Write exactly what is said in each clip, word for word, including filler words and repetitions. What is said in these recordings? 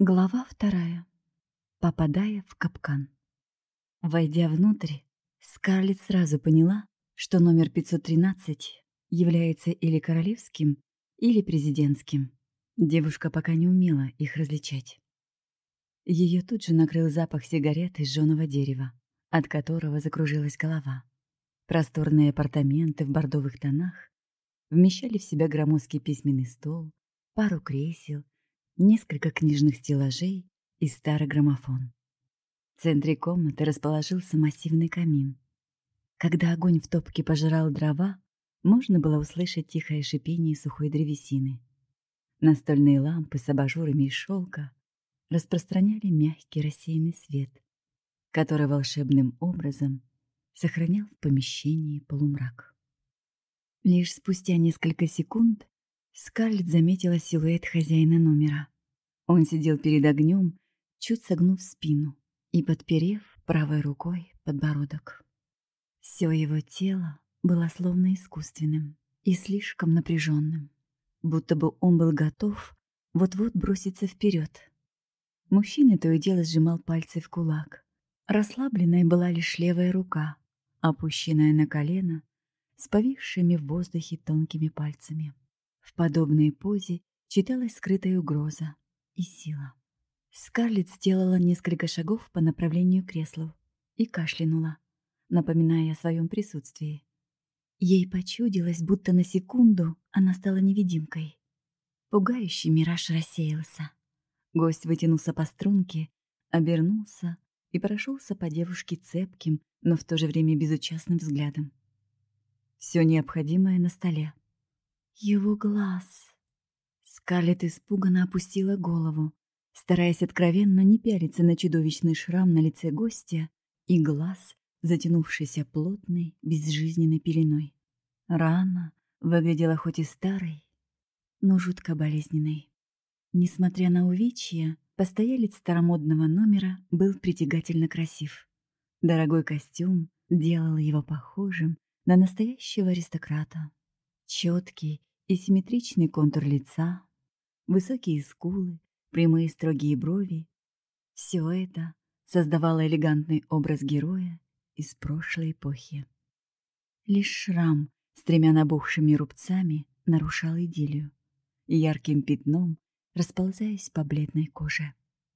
Глава вторая. Попадая в капкан. Войдя внутрь, Скарлетт сразу поняла, что номер пятьсот тринадцать является или королевским, или президентским. Девушка пока не умела их различать. Ее тут же накрыл запах сигарет из жженого дерева, от которого закружилась голова. Просторные апартаменты в бордовых тонах вмещали в себя громоздкий письменный стол, пару кресел, несколько книжных стеллажей и старый граммофон. В центре комнаты расположился массивный камин. Когда огонь в топке пожирал дрова, можно было услышать тихое шипение сухой древесины. Настольные лампы с абажурами из шелка распространяли мягкий рассеянный свет, который волшебным образом сохранял в помещении полумрак. Лишь спустя несколько секунд Скарлетт заметила силуэт хозяина номера. Он сидел перед огнем, чуть согнув спину и подперев правой рукой подбородок. Все его тело было словно искусственным и слишком напряженным, будто бы он был готов вот-вот броситься вперед. Мужчина то и дело сжимал пальцы в кулак. Расслабленной была лишь левая рука, опущенная на колено, с повисшими в воздухе тонкими пальцами. В подобной позе читалась скрытая угроза и сила. Скарлетт сделала несколько шагов по направлению к креслу и кашлянула, напоминая о своем присутствии. Ей почудилось, будто на секунду она стала невидимкой. Пугающий мираж рассеялся. Гость вытянулся по струнке, обернулся и прошелся по девушке цепким, но в то же время безучастным взглядом. Все необходимое на столе. Его глаз. Скарлетт испуганно опустила голову, стараясь откровенно не пялиться на чудовищный шрам на лице гостя и глаз, затянувшийся плотной, безжизненной пеленой. Рана выглядела хоть и старой, но жутко болезненной. Несмотря на увечья, постоялец старомодного номера был притягательно красив. Дорогой костюм делал его похожим на настоящего аристократа. Четкий и симметричный контур лица, высокие скулы, прямые строгие брови — все это создавало элегантный образ героя из прошлой эпохи. Лишь шрам с тремя набухшими рубцами нарушал идиллию, ярким пятном расползаясь по бледной коже.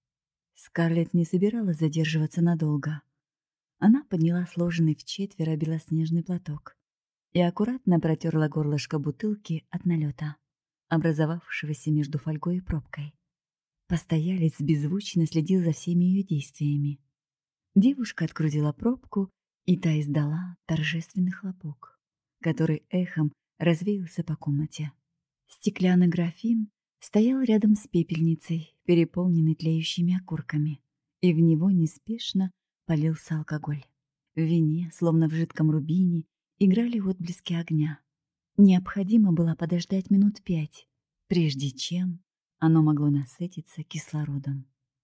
Скарлетт не собиралась задерживаться надолго. Она подняла сложенный в четверо белоснежный платок и аккуратно протерла горлышко бутылки от налета, образовавшегося между фольгой и пробкой. Постоялец беззвучно следил за всеми ее действиями. Девушка открутила пробку, и та издала торжественный хлопок, который эхом развеялся по комнате. Стеклянный графин стоял рядом с пепельницей, переполненной тлеющими окурками, и в него неспешно полился алкоголь. В вине, словно в жидком рубине, играли отблески огня. Необходимо было подождать минут пять, прежде чем оно могло насытиться кислородом.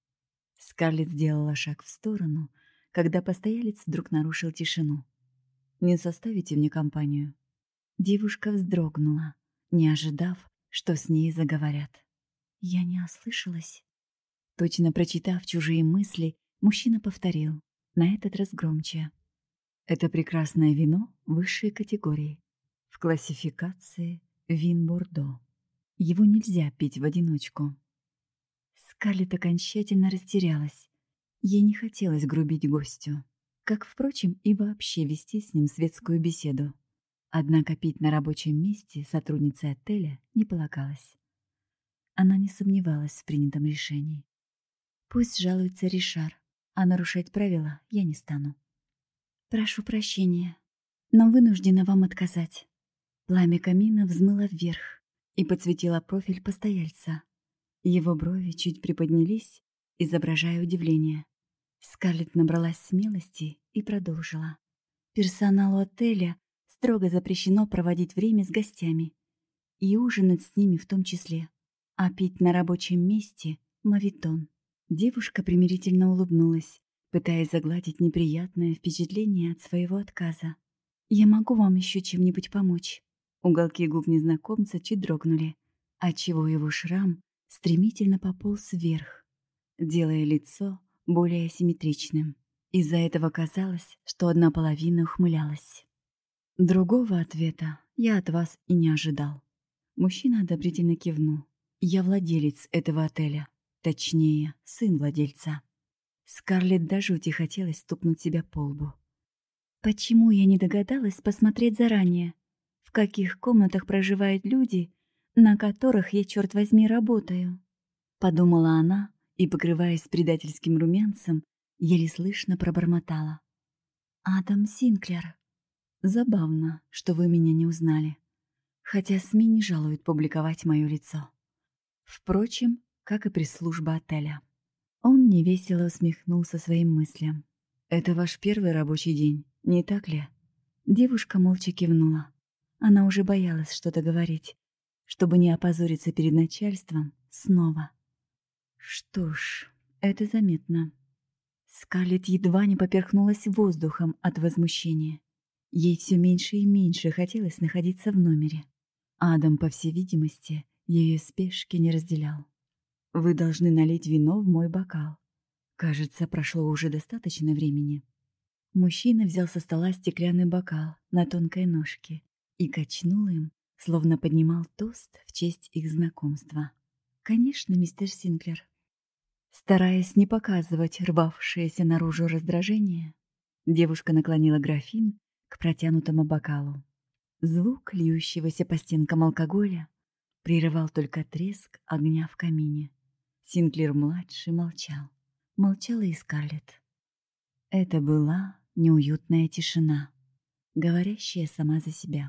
Скарлетт сделала шаг в сторону, когда постоялец вдруг нарушил тишину. «Не составите мне компанию?» Девушка вздрогнула, не ожидав, что с ней заговорят. «Я не ослышалась?» Точно прочитав чужие мысли, мужчина повторил, на этот раз громче. «Это прекрасное вино высшей категории, в классификации вин Бордо. Его нельзя пить в одиночку». Скарлетт окончательно растерялась. Ей не хотелось грубить гостю, как, впрочем, и вообще вести с ним светскую беседу. Однако пить на рабочем месте сотруднице отеля не полагалось. Она не сомневалась в принятом решении. Пусть жалуется Ришар, а нарушать правила я не стану. «Прошу прощения, но вынуждена вам отказать». Пламя камина взмыло вверх и подсветило профиль постояльца. Его брови чуть приподнялись, изображая удивление. Скарлетт набралась смелости и продолжила. «Персоналу отеля строго запрещено проводить время с гостями и ужинать с ними в том числе, а пить на рабочем месте — моветон». Девушка примирительно улыбнулась, пытаясь загладить неприятное впечатление от своего отказа. «Я могу вам еще чем-нибудь помочь?» Уголки губ незнакомца чуть дрогнули, отчего его шрам стремительно пополз вверх, делая лицо более симметричным. Из-за этого казалось, что одна половина ухмылялась. Другого ответа я от вас и не ожидал. Мужчина одобрительно кивнул. Я владелец этого отеля. Точнее, сын владельца. Скарлетт до жути хотелось стукнуть себя по лбу. Почему я не догадалась посмотреть заранее, в каких комнатах проживают люди, на которых я, черт возьми, работаю? Подумала она и, покрываясь предательским румянцем, еле слышно пробормотала. «Адам Синклер. Забавно, что вы меня не узнали, хотя СМИ не жалуют публиковать мое лицо. Впрочем, как и пресс-служба отеля». Он невесело усмехнулся своим мыслям. «Это ваш первый рабочий день, не так ли?» Девушка молча кивнула. Она уже боялась что-то говорить, чтобы не опозориться перед начальством снова. Что ж, это заметно. Скарлетт едва не поперхнулась воздухом от возмущения. Ей все меньше и меньше хотелось находиться в номере. Адам, по всей видимости, ее спешки не разделял. «Вы должны налить вино в мой бокал. Кажется, прошло уже достаточно времени». Мужчина взял со стола стеклянный бокал на тонкой ножке и качнул им, словно поднимал тост в честь их знакомства. «Конечно, мистер Синклер». Стараясь не показывать рвавшееся наружу раздражение, девушка наклонила графин к протянутому бокалу. Звук льющегося по стенкам алкоголя прерывал только треск огня в камине. Синклер-младший молчал. Молчала и Скарлетт. Это была неуютная тишина, говорящая сама за себя.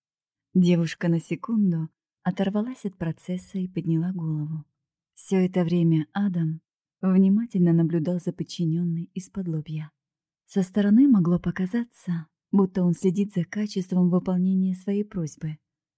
Девушка на секунду оторвалась от процесса и подняла голову. Все это время Адам внимательно наблюдал за подчиненной из-под лобья. Со стороны могло показаться, будто он следит за качеством выполнения своей просьбы.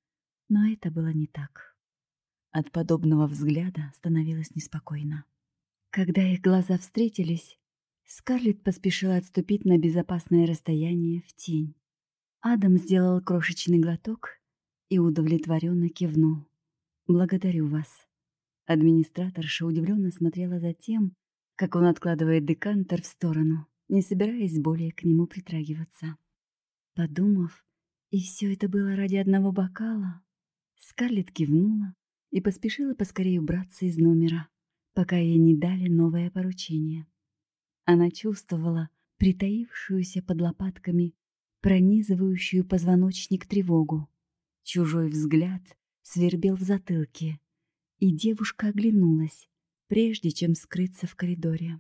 Но это было не так. От подобного взгляда становилось неспокойно. Когда их глаза встретились, Скарлетт поспешила отступить на безопасное расстояние в тень. Адам сделал крошечный глоток и удовлетворенно кивнул. «Благодарю вас». Администраторша удивленно смотрела за тем, как он откладывает декантер в сторону, не собираясь более к нему притрагиваться. Подумав, и все это было ради одного бокала, Скарлетт кивнула и поспешила поскорее убраться из номера, пока ей не дали новое поручение. Она чувствовала притаившуюся под лопатками, пронизывающую позвоночник тревогу. Чужой взгляд свербел в затылке, и девушка оглянулась, прежде чем скрыться в коридоре.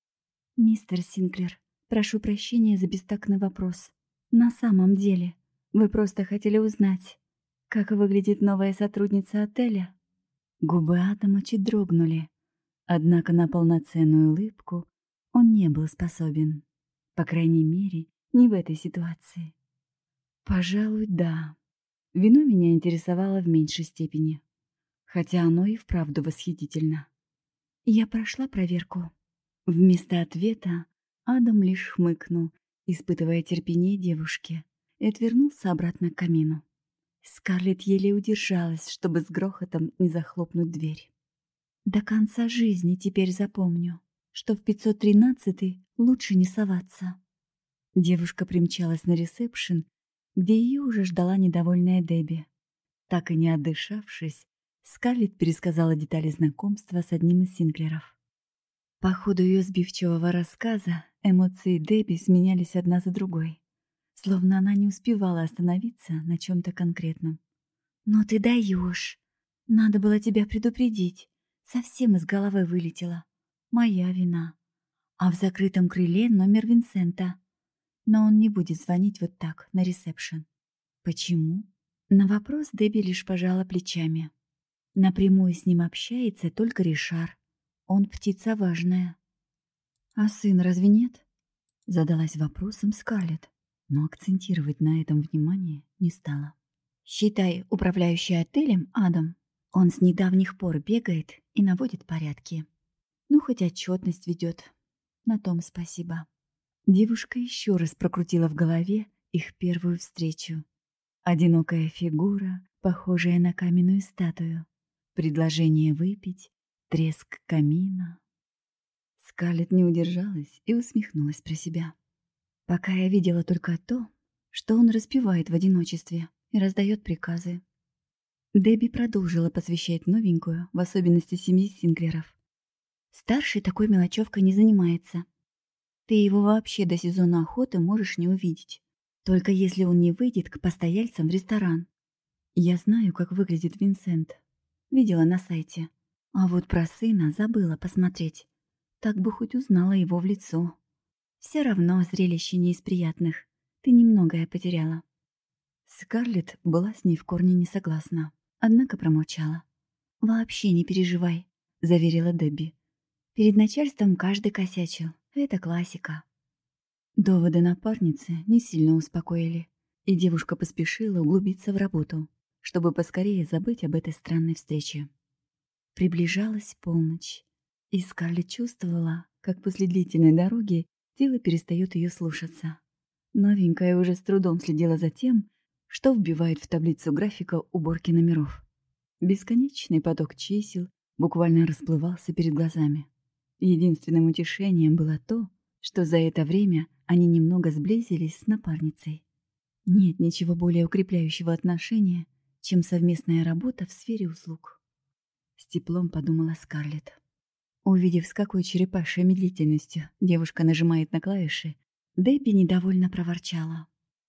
«Мистер Синклер, прошу прощения за бестактный вопрос. На самом деле, вы просто хотели узнать, как выглядит новая сотрудница отеля?» Губы Адама чуть дрогнули, однако на полноценную улыбку он не был способен. По крайней мере, не в этой ситуации. Пожалуй, да. Вино меня интересовало в меньшей степени. Хотя оно и вправду восхитительно. Я прошла проверку. Вместо ответа Адам лишь хмыкнул, испытывая терпение девушки, и отвернулся обратно к камину. Скарлетт еле удержалась, чтобы с грохотом не захлопнуть дверь. До конца жизни теперь запомню, что в пятьсот тринадцатый лучше не соваться. Девушка примчалась на ресепшн, где ее уже ждала недовольная Дебби. Так и не отдышавшись, Скарлетт пересказала детали знакомства с одним из Синклеров. По ходу ее сбивчивого рассказа эмоции Дебби сменялись одна за другой, словно она не успевала остановиться на чем-то конкретном. «Но ты даешь! Надо было тебя предупредить. Совсем из головы вылетела. Моя вина. А в закрытом крыле номер Винсента. Но он не будет звонить вот так, на ресепшн». «Почему?» На вопрос Дебби лишь пожала плечами. Напрямую с ним общается только Ришар. Он птица важная. «А сын разве нет?» Задалась вопросом Скарлетт, но акцентировать на этом внимание не стала. «Считай, управляющий отелем Адам. Он с недавних пор бегает и наводит порядки. Ну, хоть отчетность ведет. На том спасибо». Девушка еще раз прокрутила в голове их первую встречу. Одинокая фигура, похожая на каменную статую. Предложение выпить, треск камина. Скарлетт не удержалась и усмехнулась про себя. Пока я видела только то, что он распевает в одиночестве и раздает приказы. Дебби продолжила посвящать новенькую, в особенности семьи Синклеров. Старший такой мелочевкой не занимается. Ты его вообще до сезона охоты можешь не увидеть. Только если он не выйдет к постояльцам в ресторан. Я знаю, как выглядит Винсент. Видела на сайте. А вот про сына забыла посмотреть. Так бы хоть узнала его в лицо. Все равно зрелище не из приятных. Ты немногое потеряла. Скарлетт была с ней в корне не согласна, однако промолчала. «Вообще не переживай», — заверила Дебби. «Перед начальством каждый косячил. Это классика». Доводы напарницы не сильно успокоили, и девушка поспешила углубиться в работу, чтобы поскорее забыть об этой странной встрече. Приближалась полночь, и Скарлетт чувствовала, как после длительной дороги тело перестает ее слушаться. Новенькая уже с трудом следила за тем, что вбивает в таблицу графика уборки номеров. Бесконечный поток чисел буквально расплывался перед глазами. Единственным утешением было то, что за это время они немного сблизились с напарницей. Нет ничего более укрепляющего отношения, чем совместная работа в сфере услуг. С теплом подумала Скарлетт. Увидев, с какой черепашьей медлительностью девушка нажимает на клавиши, Дебби недовольно проворчала.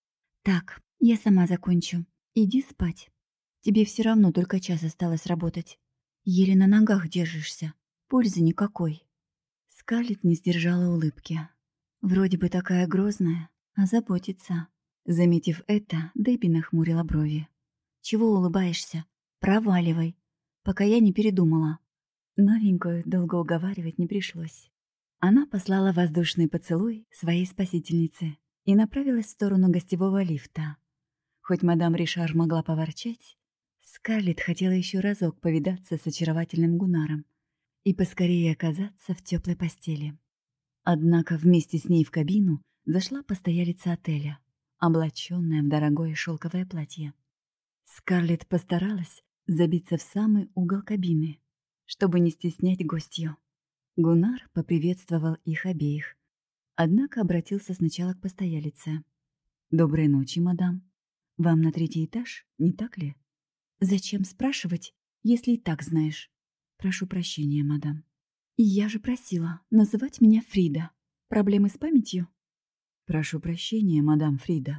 «Так, я сама закончу. Иди спать. Тебе все равно только час осталось работать. Еле на ногах держишься. Пользы никакой». Скарлетт не сдержала улыбки. Вроде бы такая грозная, а заботится. Заметив это, Дебби нахмурила брови. «Чего улыбаешься? Проваливай, пока я не передумала». Новенькую долго уговаривать не пришлось. Она послала воздушный поцелуй своей спасительнице и направилась в сторону гостевого лифта. Хоть мадам Ришар могла поворчать, Скарлетт хотела еще разок повидаться с очаровательным Гунаром и поскорее оказаться в теплой постели. Однако вместе с ней в кабину зашла постоялица отеля, облаченная в дорогое шелковое платье. Скарлетт постаралась забиться в самый угол кабины, чтобы не стеснять гостью. Гунар поприветствовал их обеих, однако обратился сначала к постоялице. «Доброй ночи, мадам. Вам на третий этаж, не так ли?» «Зачем спрашивать, если и так знаешь?» «Прошу прощения, мадам». «И я же просила называть меня Фрида. Проблемы с памятью?» «Прошу прощения, мадам Фрида».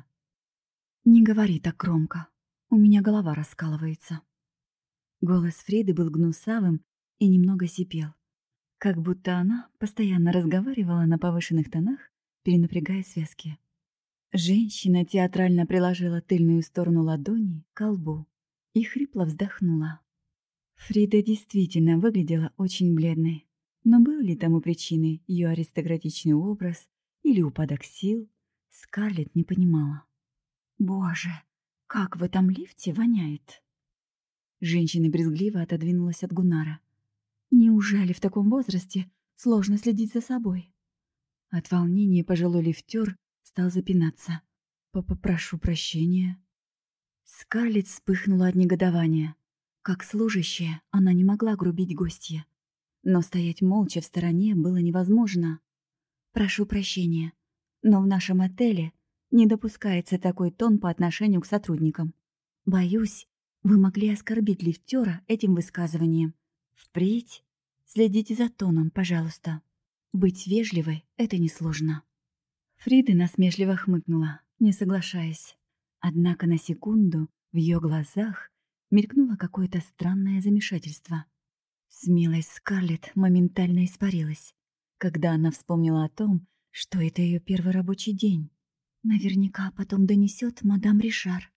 «Не говори так громко. У меня голова раскалывается». Голос Фриды был гнусавым и немного сипел, как будто она постоянно разговаривала на повышенных тонах, перенапрягая связки. Женщина театрально приложила тыльную сторону ладони к колбу и хрипло вздохнула. Фрида действительно выглядела очень бледной, но был ли тому причиной ее аристократичный образ или упадок сил, Скарлетт не понимала. «Боже, как в этом лифте воняет!» Женщина брезгливо отодвинулась от Гунара. «Неужели в таком возрасте сложно следить за собой?» От волнения пожилой лифтер стал запинаться. «Попрошу прощения». Скарлетт вспыхнула от негодования. Как служащая, она не могла грубить гостья. Но стоять молча в стороне было невозможно. «Прошу прощения, но в нашем отеле не допускается такой тон по отношению к сотрудникам. Боюсь, вы могли оскорбить лифтера этим высказыванием. Впредь следите за тоном, пожалуйста. Быть вежливой — это несложно». Фрида насмешливо хмыкнула, не соглашаясь. Однако на секунду в ее глазах мелькнуло какое-то странное замешательство. Смелость Скарлетт моментально испарилась, когда она вспомнила о том, что это ее первый рабочий день. Наверняка потом донесет мадам Ришар.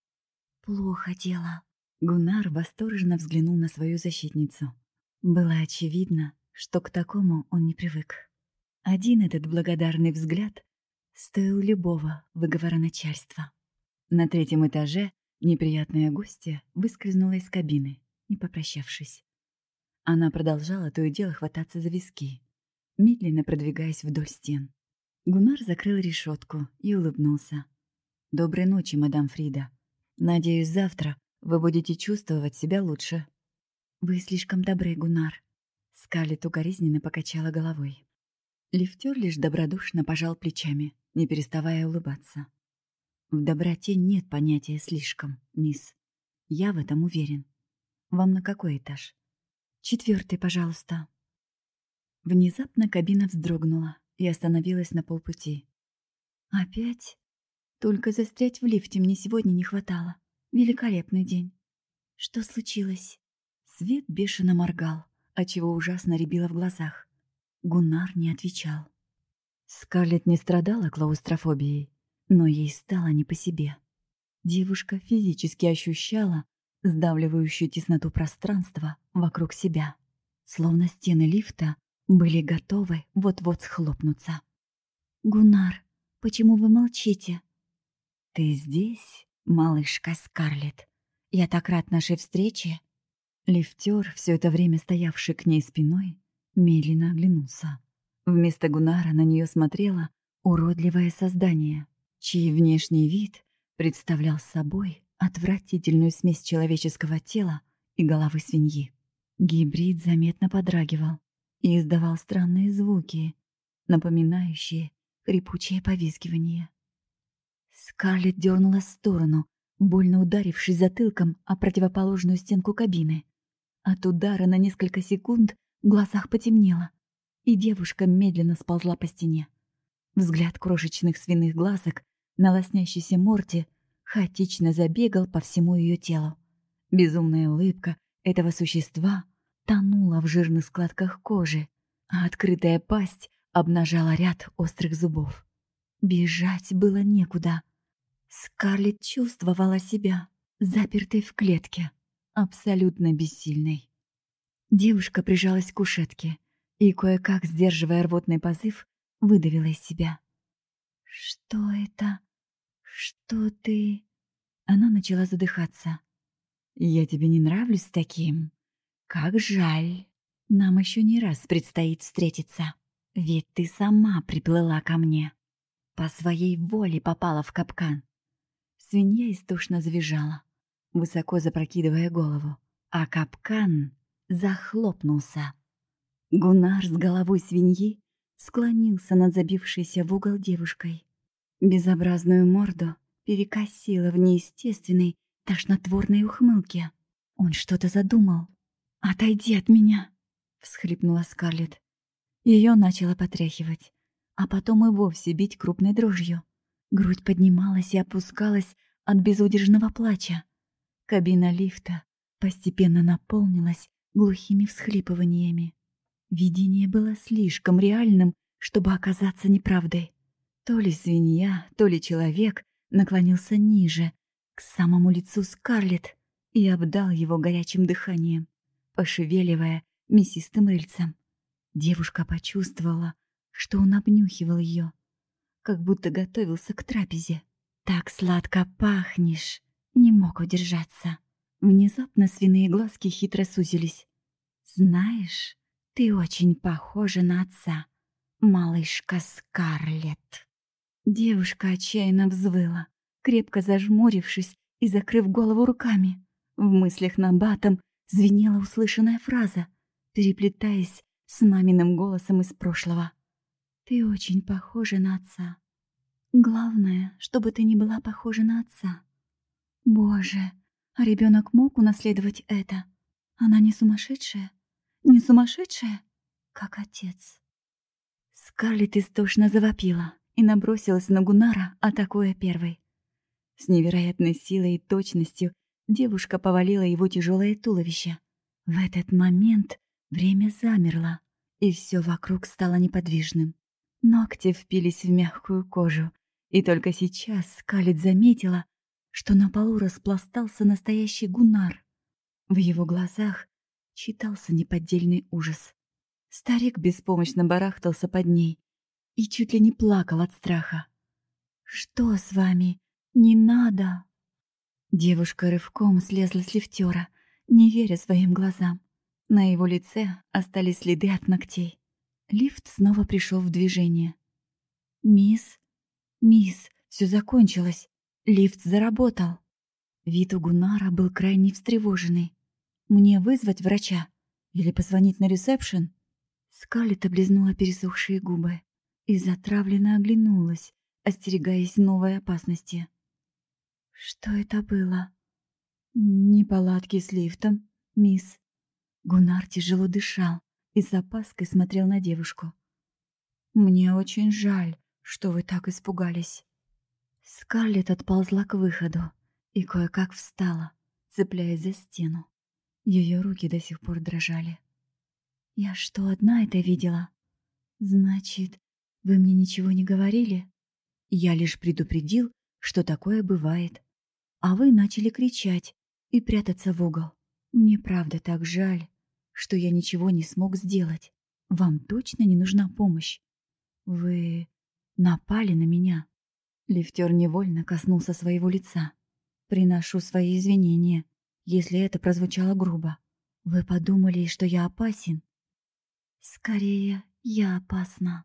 Плохо дело. Гунар восторженно взглянул на свою защитницу. Было очевидно, что к такому он не привык. Один этот благодарный взгляд стоил любого выговора начальства. На третьем этаже неприятная гостья выскользнула из кабины, не попрощавшись. Она продолжала то и дело хвататься за виски, медленно продвигаясь вдоль стен. Гунар закрыл решетку и улыбнулся. «Доброй ночи, мадам Фрида. Надеюсь, завтра вы будете чувствовать себя лучше». «Вы слишком добры, Гунар». Скарлетт укоризненно покачала головой. Лифтер лишь добродушно пожал плечами, не переставая улыбаться. В доброте нет понятия «слишком», мисс. Я в этом уверен. Вам на какой этаж? Четвертый, пожалуйста. Внезапно кабина вздрогнула и остановилась на полпути. Опять? Только застрять в лифте мне сегодня не хватало. Великолепный день. Что случилось? Свет бешено моргал, отчего ужасно рябило в глазах. Гуннар не отвечал. Скарлетт не страдала клаустрофобией, но ей стало не по себе. Девушка физически ощущала сдавливающую тесноту пространства вокруг себя, словно стены лифта были готовы вот-вот схлопнуться. «Гуннар, почему вы молчите?» «Ты здесь, малышка Скарлетт? Я так рад нашей встрече!» Лифтер, все это время стоявший к ней спиной, медленно оглянулся. Вместо Гуннара на нее смотрело уродливое создание, чей внешний вид представлял собой отвратительную смесь человеческого тела и головы свиньи. Гибрид заметно подрагивал и издавал странные звуки, напоминающие хрипучее повизгивание. Скарлетт дернула в сторону, больно ударившись затылком о противоположную стенку кабины. От удара на несколько секунд в глазах потемнело, и девушка медленно сползла по стене. Взгляд крошечных свиных глазок на лоснящейся морде хаотично забегал по всему ее телу. Безумная улыбка этого существа тонула в жирных складках кожи, а открытая пасть обнажала ряд острых зубов. Бежать было некуда. Скарлетт чувствовала себя запертой в клетке, абсолютно бессильной. Девушка прижалась к кушетке и, кое-как сдерживая рвотный позыв, выдавила из себя. «Что это? Что ты...» Она начала задыхаться. «Я тебе не нравлюсь таким? Как жаль. Нам еще не раз предстоит встретиться. Ведь ты сама приплыла ко мне. По своей воле попала в капкан». Свинья истошно завизжала, высоко запрокидывая голову, а капкан захлопнулся. Гуннар с головой свиньи склонился над забившейся в угол девушкой. Безобразную морду перекосило в неестественной, тошнотворной ухмылке. Он что-то задумал. «Отойди от меня!» — всхлипнула Скарлетт. Ее начало потряхивать, а потом и вовсе бить крупной дрожью. Грудь поднималась и опускалась от безудержного плача. Кабина лифта постепенно наполнилась глухими всхлипываниями. Видение было слишком реальным, чтобы оказаться неправдой. То ли свинья, то ли человек наклонился ниже, к самому лицу Скарлетт, и обдал его горячим дыханием, пошевеливая мясистым рыльцем. Девушка почувствовала, что он обнюхивал ее, как будто готовился к трапезе. «Так сладко пахнешь!» Не мог удержаться. Внезапно свиные глазки хитро сузились. «Знаешь, ты очень похожа на отца, малышка Скарлетт». Девушка отчаянно взвыла, крепко зажмурившись и закрыв голову руками. В мыслях набатом звенела услышанная фраза, переплетаясь с маминым голосом из прошлого. «Ты очень похожа на отца. Главное, чтобы ты не была похожа на отца». Боже, а ребенок мог унаследовать это? Она не сумасшедшая? Не сумасшедшая, как отец. Скарлетт истошно завопила и набросилась на Гуннара, атакуя первой. С невероятной силой и точностью девушка повалила его тяжелое туловище. В этот момент время замерло, и все вокруг стало неподвижным. Ногти впились в мягкую кожу, и только сейчас Скарлетт заметила, что на полу распластался настоящий Гуннар. В его глазах читался неподдельный ужас. Старик беспомощно барахтался под ней и чуть ли не плакал от страха. «Что с вами? Не надо!» Девушка рывком слезла с лифтера, не веря своим глазам. На его лице остались следы от ногтей. Лифт снова пришел в движение. «Мисс, мисс, все закончилось. Лифт заработал». Вид у Гуннара был крайне встревоженный. «Мне вызвать врача? Или позвонить на ресепшн?» Скарлетт облизнула пересохшие губы и затравленно оглянулась, остерегаясь новой опасности. Что это было? Неполадки с лифтом, мисс. Гуннар тяжело дышал и с опаской смотрел на девушку. Мне очень жаль, что вы так испугались. Скарлетт отползла к выходу и кое-как встала, цепляясь за стену. Ее руки до сих пор дрожали. Я что, одна это видела? Значит, вы мне ничего не говорили? Я лишь предупредил, что такое бывает. А вы начали кричать и прятаться в угол. Мне правда так жаль, что я ничего не смог сделать. Вам точно не нужна помощь? Вы напали на меня. Лифтер невольно коснулся своего лица. Приношу свои извинения, если это прозвучало грубо. Вы подумали, что я опасен? Скорее, я опасна.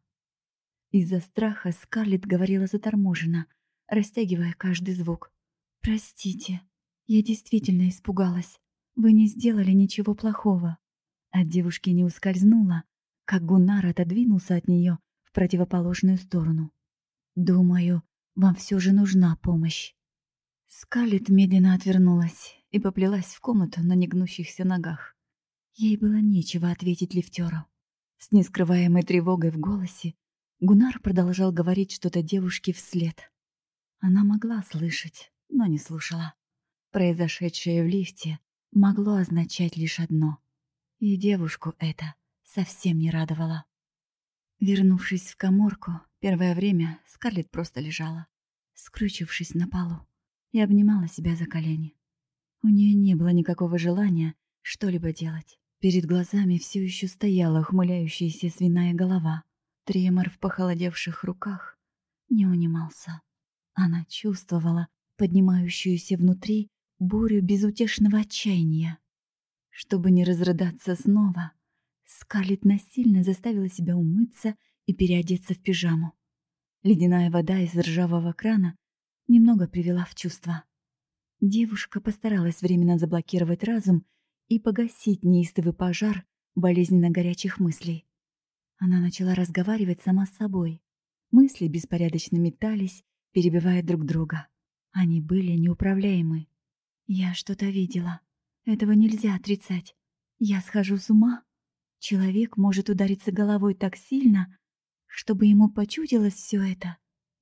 Из-за страха Скарлетт говорила заторможенно, растягивая каждый звук. «Простите, я действительно испугалась. Вы не сделали ничего плохого». От девушки не ускользнуло, как Гуннар отодвинулся от нее в противоположную сторону. «Думаю, вам все же нужна помощь». Скарлетт медленно отвернулась и поплелась в комнату на негнущихся ногах. Ей было нечего ответить лифтеру. С нескрываемой тревогой в голосе Гуннар продолжал говорить что-то девушке вслед. Она могла слышать, но не слушала. Произошедшее в лифте могло означать лишь одно. И девушку это совсем не радовало. Вернувшись в каморку, первое время Скарлетт просто лежала, скрючившись на полу, и обнимала себя за колени. У нее не было никакого желания что-либо делать. Перед глазами все еще стояла ухмыляющаяся свиная голова. Тремор в похолодевших руках не унимался. Она чувствовала поднимающуюся внутри бурю безутешного отчаяния. Чтобы не разрыдаться снова, Скарлетт насильно заставила себя умыться и переодеться в пижаму. Ледяная вода из ржавого крана немного привела в чувство. Девушка постаралась временно заблокировать разум и погасить неистовый пожар болезненно горячих мыслей. Она начала разговаривать сама с собой. Мысли беспорядочно метались, перебивая друг друга. Они были неуправляемы. Я что-то видела. Этого нельзя отрицать. Я схожу с ума. Человек может удариться головой так сильно, чтобы ему почудилось все это.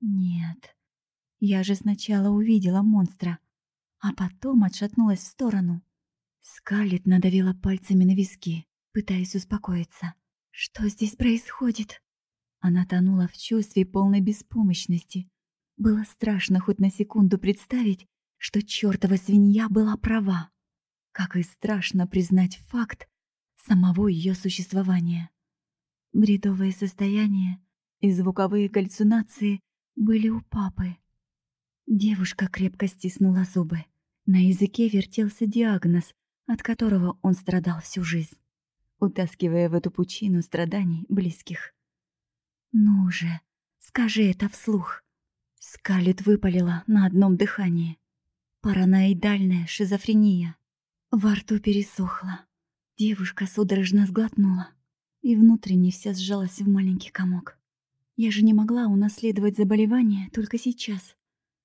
Нет. Я же сначала увидела монстра, а потом отшатнулась в сторону. Скарлетт надавила пальцами на виски, пытаясь успокоиться. Что здесь происходит? Она тонула в чувстве полной беспомощности. Было страшно хоть на секунду представить, что чертова свинья была права. Как и страшно признать факт самого ее существования. Бредовое состояние и звуковые галлюцинации были у папы. Девушка крепко стиснула зубы. На языке вертелся диагноз, от которого он страдал всю жизнь, утаскивая в эту пучину страданий близких. «Ну же, скажи это вслух!» Скарлетт выпалила на одном дыхании. Параноидальная шизофрения. Во рту пересохло. Девушка судорожно сглотнула и внутренне вся сжалась в маленький комок. Я же не могла унаследовать заболевание только сейчас.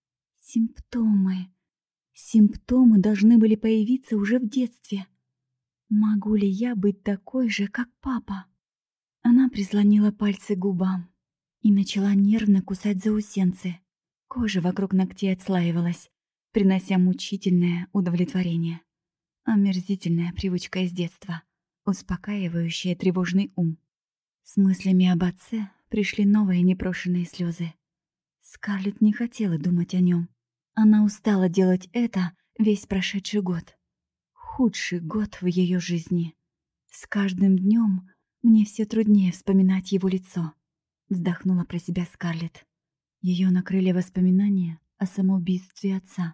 Симптомы. Симптомы должны были появиться уже в детстве. Могу ли я быть такой же, как папа? Она прислонила пальцы к губам и начала нервно кусать заусенцы. Кожа вокруг ногтей отслаивалась, принося мучительное удовлетворение. Омерзительная привычка из детства, успокаивающая тревожный ум. С мыслями об отце пришли новые непрошенные слезы. Скарлетт не хотела думать о нем. Она устала делать это весь прошедший год. Худший год в ее жизни. С каждым днем мне все труднее вспоминать его лицо. Вздохнула про себя Скарлетт. Ее накрыли воспоминания о самоубийстве отца.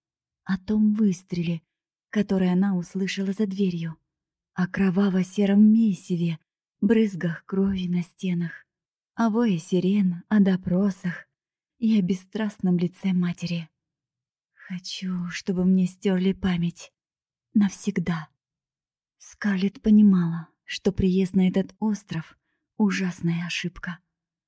О том выстреле, который она услышала за дверью. О кроваво-сером месиве, брызгах крови на стенах. О вое сирен, о допросах и о бесстрастном лице матери. Хочу, чтобы мне стерли память. Навсегда. Скарлетт понимала, что приезд на этот остров Ужасная ошибка.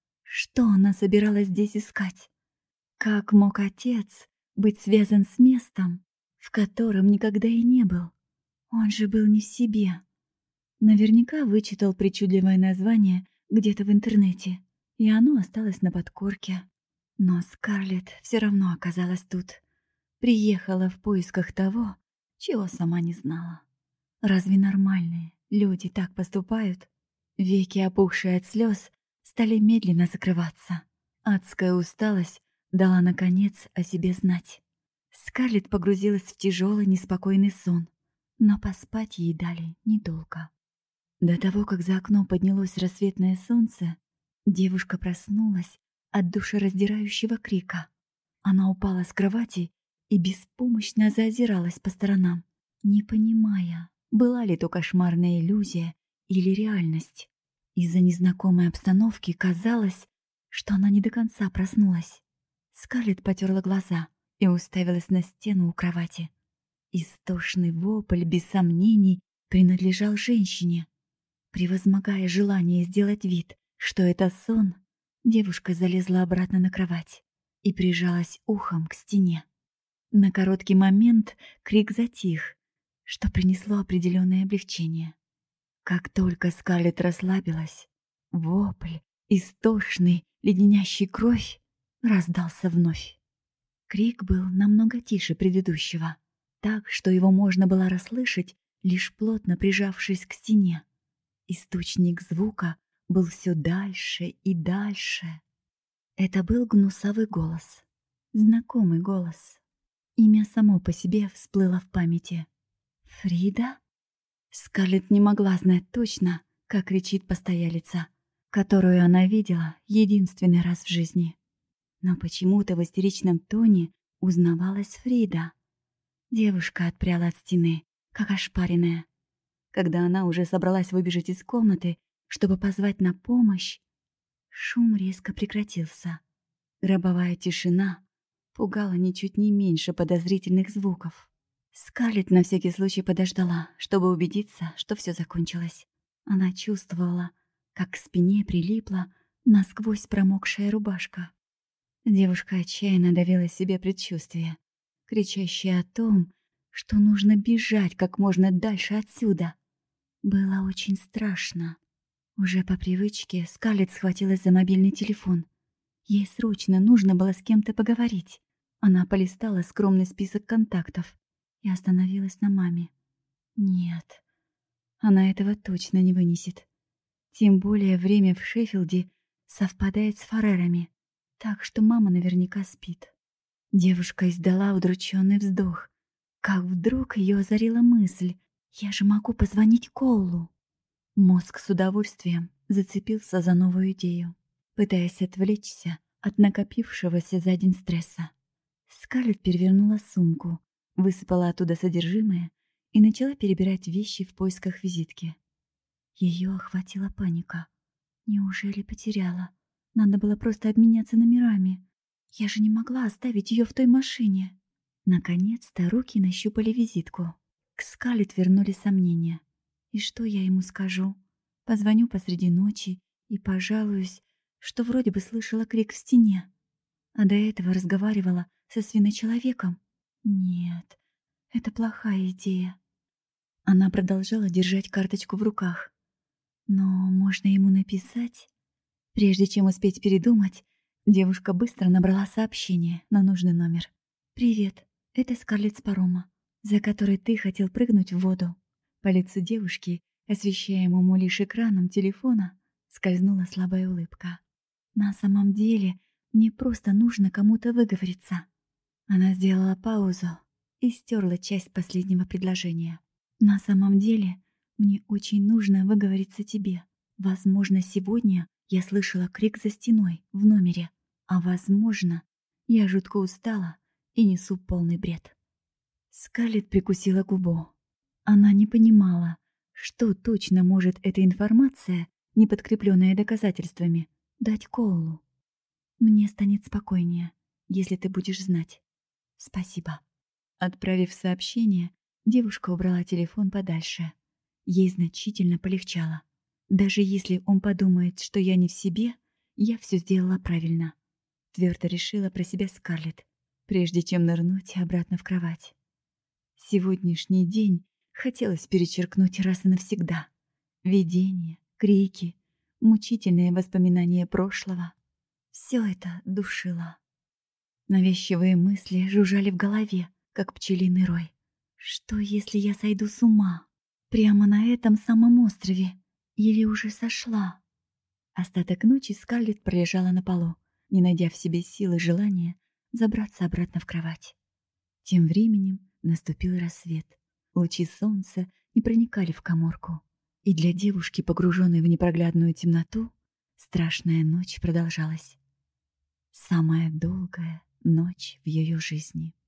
Что она собиралась здесь искать? Как мог отец быть связан с местом, в котором никогда и не был? Он же был не в себе. Наверняка вычитал причудливое название где-то в интернете, и оно осталось на подкорке. Но Скарлетт все равно оказалась тут. Приехала в поисках того, чего сама не знала. Разве нормальные люди так поступают? Веки, опухшие от слез, стали медленно закрываться. Адская усталость дала, наконец, о себе знать. Скарлетт погрузилась в тяжелый, неспокойный сон, но поспать ей дали недолго. До того, как за окном поднялось рассветное солнце, девушка проснулась от душераздирающего крика. Она упала с кровати и беспомощно заозиралась по сторонам, не понимая, была ли то кошмарная иллюзия или реальность. Из-за незнакомой обстановки казалось, что она не до конца проснулась. Скарлетт потерла глаза и уставилась на стену у кровати. Истошный вопль, без сомнений, принадлежал женщине. Превозмогая желание сделать вид, что это сон, девушка залезла обратно на кровать и прижалась ухом к стене. На короткий момент крик затих, что принесло определенное облегчение. Как только Скарлетт расслабилась, вопль, истошный, леденящий кровь, раздался вновь. Крик был намного тише предыдущего, так, что его можно было расслышать, лишь плотно прижавшись к стене. Источник звука был все дальше и дальше. Это был гнусавый голос, знакомый голос. Имя само по себе всплыло в памяти. «Фрида?» Скарлетт не могла знать точно, как кричит постоялица, которую она видела единственный раз в жизни. Но почему-то в истеричном тоне узнавалась Фрида. Девушка отпряла от стены, как ошпаренная. Когда она уже собралась выбежать из комнаты, чтобы позвать на помощь, шум резко прекратился. Гробовая тишина пугала ничуть не меньше подозрительных звуков. Скарлетт на всякий случай подождала, чтобы убедиться, что все закончилось. Она чувствовала, как к спине прилипла насквозь промокшая рубашка. Девушка отчаянно давила себе предчувствие, кричащее о том, что нужно бежать как можно дальше отсюда. Было очень страшно. Уже по привычке Скарлетт схватилась за мобильный телефон. Ей срочно нужно было с кем-то поговорить. Она полистала скромный список контактов и остановилась на маме. Нет, она этого точно не вынесет. Тем более время в Шеффилде совпадает с Фаррерами, так что мама наверняка спит. Девушка издала удрученный вздох, как вдруг ее озарила мысль: «Я же могу позвонить Коулу». Мозг с удовольствием зацепился за новую идею, пытаясь отвлечься от накопившегося за день стресса. Скарлетт перевернула сумку, высыпала оттуда содержимое и начала перебирать вещи в поисках визитки. Ее охватила паника. Неужели потеряла? Надо было просто обменяться номерами. Я же не могла оставить ее в той машине. Наконец-то руки нащупали визитку. К Скарлетт вернули сомнения. И что я ему скажу? Позвоню посреди ночи и пожалуюсь, что вроде бы слышала крик в стене, а до этого разговаривала со свиночеловеком. Нет, это плохая идея. Она продолжала держать карточку в руках. Но можно ему написать? Прежде чем успеть передумать, девушка быстро набрала сообщение на нужный номер. «Привет, это Скарлетт с парома, за которой ты хотел прыгнуть в воду». По лицу девушки, освещаемому лишь экраном телефона, скользнула слабая улыбка. «На самом деле, мне просто нужно кому-то выговориться». Она сделала паузу и стерла часть последнего предложения. «На самом деле, мне очень нужно выговориться тебе. Возможно, сегодня я слышала крик за стеной в номере, а возможно, я жутко устала и несу полный бред». Скарлетт прикусила губу. Она не понимала, что точно может эта информация, не подкрепленная доказательствами, дать Коулу. «Мне станет спокойнее, если ты будешь знать. Спасибо». Отправив сообщение, девушка убрала телефон подальше. Ей значительно полегчало. Даже если он подумает, что я не в себе, я все сделала правильно. Твердо решила про себя Скарлетт, прежде чем нырнуть обратно в кровать. Сегодняшний день хотелось перечеркнуть раз и навсегда. Видения, крики, мучительные воспоминания прошлого. Все это душило. Навязчивые мысли жужжали в голове, как пчелиный рой. Что, если я сойду с ума? Прямо на этом самом острове? Или уже сошла? Остаток ночи Скарлетт пролежала на полу, не найдя в себе силы и желания забраться обратно в кровать. Тем временем наступил рассвет. Лучи солнца не проникали в каморку. И для девушки, погруженной в непроглядную темноту, страшная ночь продолжалась. Самая долгая ночь в ее жизни.